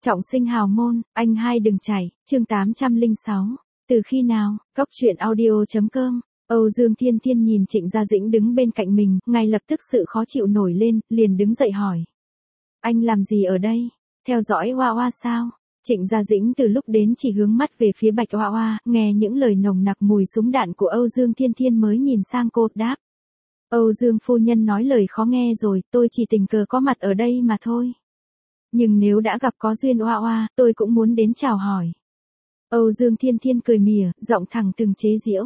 Trọng sinh hào môn, anh hai đừng chảy, chương 806. Từ khi nào, Cóc truyện audio.com. Âu Dương Thiên Thiên nhìn Trịnh Gia Dĩnh đứng bên cạnh mình, ngay lập tức sự khó chịu nổi lên, liền đứng dậy hỏi. Anh làm gì ở đây? Theo dõi Hoa Hoa sao? Trịnh Gia Dĩnh từ lúc đến chỉ hướng mắt về phía Bạch Hoa Hoa, nghe những lời nồng nặc mùi súng đạn của Âu Dương Thiên Thiên mới nhìn sang cô, đáp. Âu Dương phu nhân nói lời khó nghe rồi, tôi chỉ tình cờ có mặt ở đây mà thôi. Nhưng nếu đã gặp có duyên Hoa Hoa, tôi cũng muốn đến chào hỏi. Âu Dương Thiên Thiên cười mỉa, giọng thẳng từng chế giễu.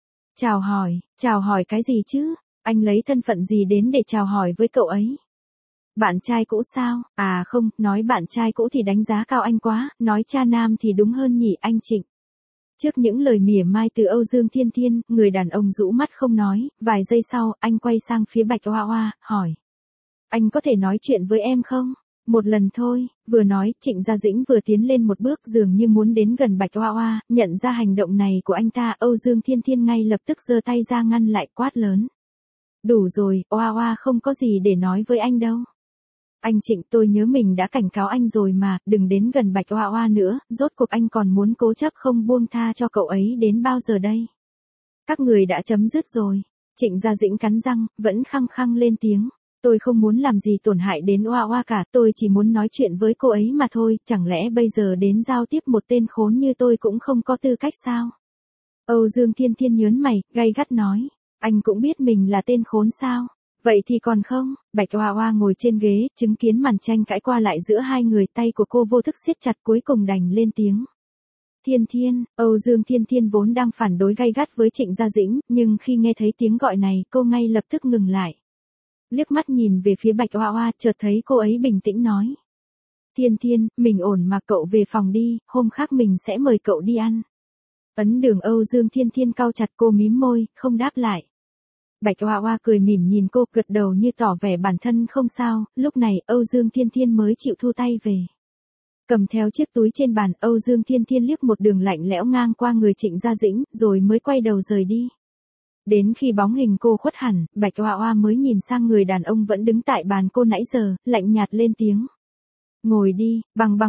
Chào hỏi cái gì chứ? Anh lấy thân phận gì đến để chào hỏi với cậu ấy? Bạn trai cũ sao? À không, nói bạn trai cũ thì đánh giá cao anh quá, nói cha nam thì đúng hơn nhỉ anh Trịnh. Trước những lời mỉa mai từ Âu Dương Thiên Thiên, người đàn ông rũ mắt không nói, vài giây sau, anh quay sang phía Bạch Hoa Hoa, hỏi. Anh có thể nói chuyện với em không? Một lần thôi, vừa nói, Trịnh Gia Dĩnh vừa tiến lên một bước dường như muốn đến gần Bạch Hoa Hoa, nhận ra hành động này của anh ta, Âu Dương Thiên Thiên ngay lập tức giơ tay ra ngăn lại, quát lớn. Đủ rồi, Hoa Hoa không có gì để nói với anh đâu. Anh Trịnh, tôi nhớ mình đã cảnh cáo anh rồi mà, đừng đến gần Bạch Hoa Hoa nữa, rốt cuộc anh còn muốn cố chấp không buông tha cho cậu ấy đến bao giờ đây? Các người đã chấm dứt rồi. Trịnh Gia Dĩnh cắn răng, vẫn khăng khăng lên tiếng. Tôi không muốn làm gì tổn hại đến Hoa Hoa cả, tôi chỉ muốn nói chuyện với cô ấy mà thôi, chẳng lẽ bây giờ đến giao tiếp một tên khốn như tôi cũng không có tư cách sao? Âu Dương Thiên Thiên nhớn mày, gay gắt nói, anh cũng biết mình là tên khốn sao? Vậy thì còn không? Bạch Hoa Hoa ngồi trên ghế, chứng kiến màn tranh cãi qua lại giữa hai người, tay của cô vô thức siết chặt, cuối cùng đành lên tiếng. Thiên Thiên, Âu Dương Thiên Thiên vốn đang phản đối gay gắt với Trịnh Gia Dĩnh, nhưng khi nghe thấy tiếng gọi này, cô ngay lập tức ngừng lại. Liếc mắt nhìn về phía Bạch Hoa Hoa, chợt thấy cô ấy bình tĩnh nói. Thiên Thiên, mình ổn mà, cậu về phòng đi, hôm khác mình sẽ mời cậu đi ăn. Ấn Đường. Âu Dương Thiên Thiên cau chặt, cô mím môi, không đáp lại. Bạch Hoa Hoa cười mỉm nhìn cô, gật đầu như tỏ vẻ bản thân không sao, lúc này Âu Dương Thiên Thiên mới chịu thu tay về. Cầm theo chiếc túi trên bàn, Âu Dương Thiên Thiên liếc một đường lạnh lẽo ngang qua người Trịnh Gia Dĩnh, rồi mới quay đầu rời đi. Đến khi bóng hình cô khuất hẳn, Bạch Hoa Hoa mới nhìn sang người đàn ông vẫn đứng tại bàn cô nãy giờ, lạnh nhạt lên tiếng. Ngồi đi, bằng.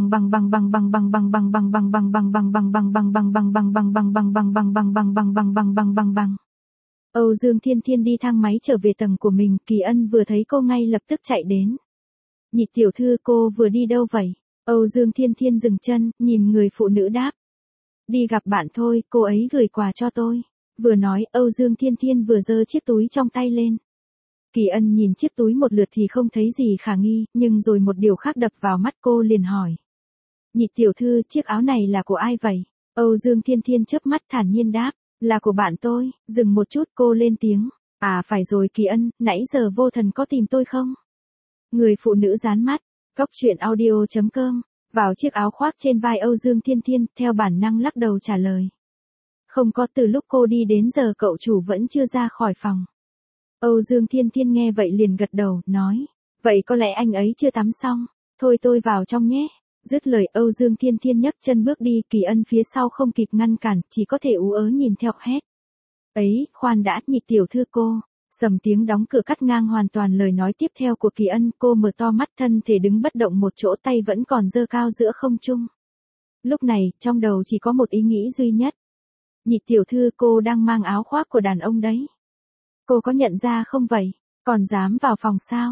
Âu Dương Thiên Thiên đi thang máy trở về tầng của mình, Kỳ Ân vừa thấy cô ngay lập tức chạy đến. Nhị tiểu thư, cô vừa đi đâu vậy? Âu Dương Thiên Thiên dừng chân, nhìn người phụ nữ đáp. Đi gặp bạn thôi, cô ấy gửi quà cho tôi. Vừa nói, Âu Dương Thiên Thiên vừa giơ chiếc túi trong tay lên. Kỳ Ân nhìn chiếc túi một lượt thì không thấy gì khả nghi, nhưng rồi một điều khác đập vào mắt cô, liền hỏi. Nhị tiểu thư, chiếc áo này là của ai vậy? Âu Dương Thiên Thiên chớp mắt thản nhiên đáp. Là của bạn tôi. Dừng một chút, cô lên tiếng. À phải rồi Kỳ Ân, nãy giờ vô thần có tìm tôi không? Người phụ nữ dán mắt. Cóc truyện audio.com. Vào chiếc áo khoác trên vai Âu Dương Thiên Thiên, theo bản năng lắc đầu trả lời. Không có, từ lúc cô đi đến giờ cậu chủ vẫn chưa ra khỏi phòng. Âu Dương Thiên Thiên nghe vậy liền gật đầu, nói. Vậy có lẽ anh ấy chưa tắm xong. Thôi tôi vào trong nhé. Dứt lời, Âu Dương Thiên Thiên nhấc chân bước đi, Kỳ Ân phía sau không kịp ngăn cản, chỉ có thể ú ớ nhìn theo, hét. Ấy, khoan đã, nhị tiểu thư cô. Sầm tiếng đóng cửa cắt ngang hoàn toàn lời nói tiếp theo của Kỳ Ân, cô mở to mắt, thân thể đứng bất động một chỗ, tay vẫn còn giơ cao giữa không trung. Lúc này, trong đầu chỉ có một ý nghĩ duy nhất. Nhị tiểu thư, cô đang mang áo khoác của đàn ông đấy. Cô có nhận ra không vậy? Còn dám vào phòng sao?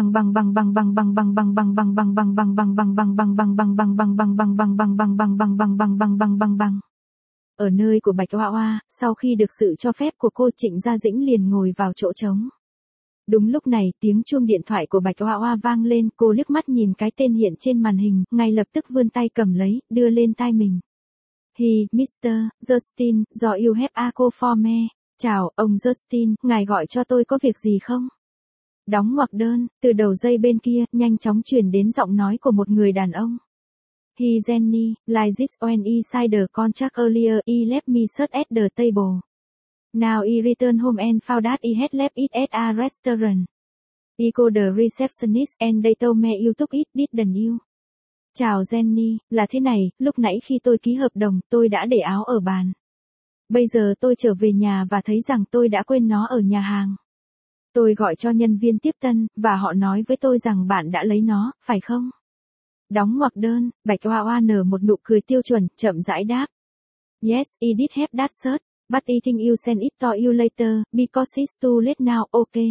Ở nơi của Bạch Hoa Hoa, sau khi được sự cho phép của cô, Trịnh Gia Dĩnh liền ngồi vào chỗ trống. Đúng lúc này, tiếng chuông điện thoại của Bạch Hoa Hoa vang lên, cô liếc mắt nhìn cái tên hiện trên màn hình, ngay lập tức vươn tay cầm lấy, đưa lên tai mình. Mr. Justin, do you have a call for me? Chào, ông Justin, ngài gọi cho tôi có việc gì không? Đóng ngoặc đơn, từ đầu dây bên kia, nhanh chóng truyền đến giọng nói của một người đàn ông. Jenny, like this when he signed the contract earlier, he left me search at the table. Now he returned home and found that he had left it at a restaurant. He called the receptionist and they told me you took it, didn't you? Chào Jenny, là thế này, lúc nãy khi tôi ký hợp đồng, tôi đã để áo ở bàn. Bây giờ tôi trở về nhà và thấy rằng tôi đã quên nó ở nhà hàng. Tôi gọi cho nhân viên tiếp tân, và họ nói với tôi rằng bạn đã lấy nó, phải không? Đóng ngoặc đơn, Bạch Hoa Hoa nở một nụ cười tiêu chuẩn, chậm rãi đáp. Yes, I did have that shirt, but I think you send it to you later, because it's too late now, okay.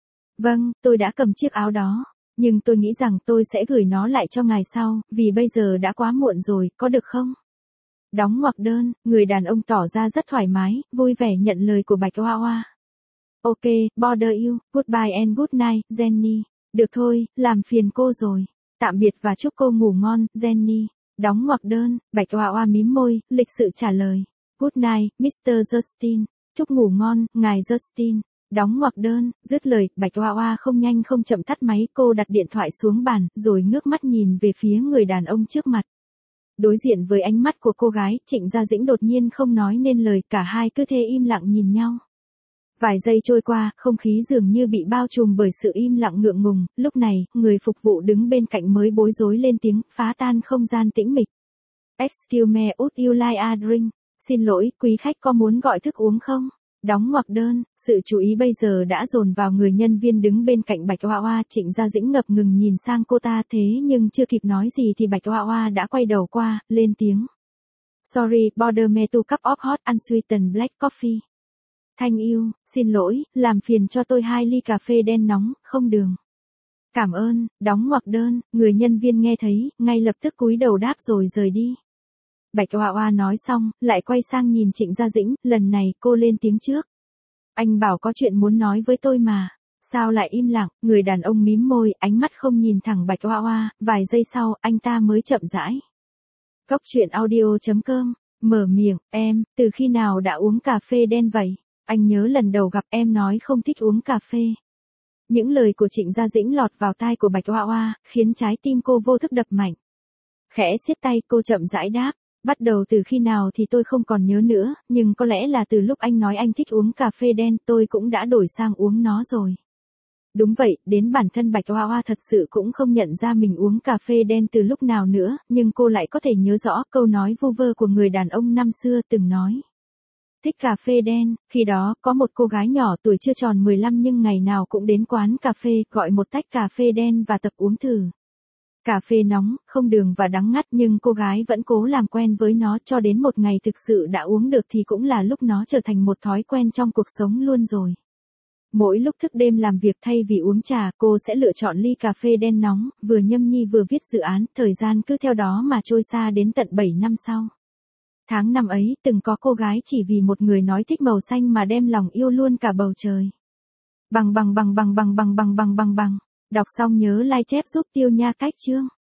Vâng, tôi đã cầm chiếc áo đó, nhưng tôi nghĩ rằng tôi sẽ gửi nó lại cho ngài sau, vì bây giờ đã quá muộn rồi, có được không? Đóng ngoặc đơn, người đàn ông tỏ ra rất thoải mái, vui vẻ nhận lời của Bạch Hoa Hoa. Ok, bother you, goodbye and good night, Jenny. Được thôi, làm phiền cô rồi. Tạm biệt và chúc cô ngủ ngon, Jenny. Đóng ngoặc đơn, Bạch Hoa Hoa mím môi, lịch sự trả lời. Good night, Mr. Justin. Chúc ngủ ngon, ngài Justin. Đóng ngoặc đơn, dứt lời, Bạch Hoa Hoa không nhanh không chậm tắt máy, cô đặt điện thoại xuống bàn, rồi ngước mắt nhìn về phía người đàn ông trước mặt. Đối diện với ánh mắt của cô gái, Trịnh Gia Dĩnh đột nhiên không nói nên lời, cả hai cứ thế im lặng nhìn nhau. Vài giây trôi qua, không khí dường như bị bao trùm bởi sự im lặng ngượng ngùng, lúc này, người phục vụ đứng bên cạnh mới bối rối lên tiếng, phá tan không gian tĩnh mịch. Excuse me, would you like a drink? Xin lỗi, quý khách có muốn gọi thức uống không? Đóng ngoặc đơn, sự chú ý bây giờ đã dồn vào người nhân viên đứng bên cạnh Bạch Hoa Hoa, Trịnh Gia Dĩnh ngập ngừng nhìn sang cô ta thế nhưng chưa kịp nói gì thì Bạch Hoa Hoa đã quay đầu qua, lên tiếng. Sorry, border me two cup of hot unsweetened black coffee. Thank you, xin lỗi, làm phiền cho tôi 2 ly cà phê đen nóng, không đường. Cảm ơn, đóng ngoặc đơn, người nhân viên nghe thấy, ngay lập tức cúi đầu đáp rồi rời đi. Bạch Hoa Hoa nói xong, lại quay sang nhìn Trịnh Gia Dĩnh, lần này cô lên tiếng trước. Anh bảo có chuyện muốn nói với tôi mà. Sao lại im lặng, người đàn ông mím môi, ánh mắt không nhìn thẳng Bạch Hoa Hoa, vài giây sau, anh ta mới chậm rãi. Cốc truyện audio.com, mở miệng, em, từ khi nào đã uống cà phê đen vậy? Anh nhớ lần đầu gặp em nói không thích uống cà phê. Những lời của Trịnh Gia Dĩnh lọt vào tai của Bạch Hoa Hoa, khiến trái tim cô vô thức đập mạnh. Khẽ siết tay, cô chậm rãi đáp. Bắt đầu từ khi nào thì tôi không còn nhớ nữa, nhưng có lẽ là từ lúc anh nói anh thích uống cà phê đen tôi cũng đã đổi sang uống nó rồi. Đúng vậy, đến bản thân Bạch Hoa Hoa thật sự cũng không nhận ra mình uống cà phê đen từ lúc nào nữa, nhưng cô lại có thể nhớ rõ câu nói vu vơ của người đàn ông năm xưa từng nói. Thích cà phê đen, khi đó có một cô gái nhỏ tuổi chưa tròn 15 nhưng ngày nào cũng đến quán cà phê gọi một tách cà phê đen và tập uống thử. Cà phê nóng, không đường và đắng ngắt nhưng cô gái vẫn cố làm quen với nó cho đến một ngày thực sự đã uống được thì cũng là lúc nó trở thành một thói quen trong cuộc sống luôn rồi. Mỗi lúc thức đêm làm việc thay vì uống trà cô sẽ lựa chọn ly cà phê đen nóng, vừa nhâm nhi vừa viết dự án, thời gian cứ theo đó mà trôi xa đến tận 7 năm sau. Tháng năm ấy, từng có cô gái chỉ vì một người nói thích màu xanh mà đem lòng yêu luôn cả bầu trời. Bằng. Đọc xong nhớ like chép giúp Tiêu Nha Cách chương.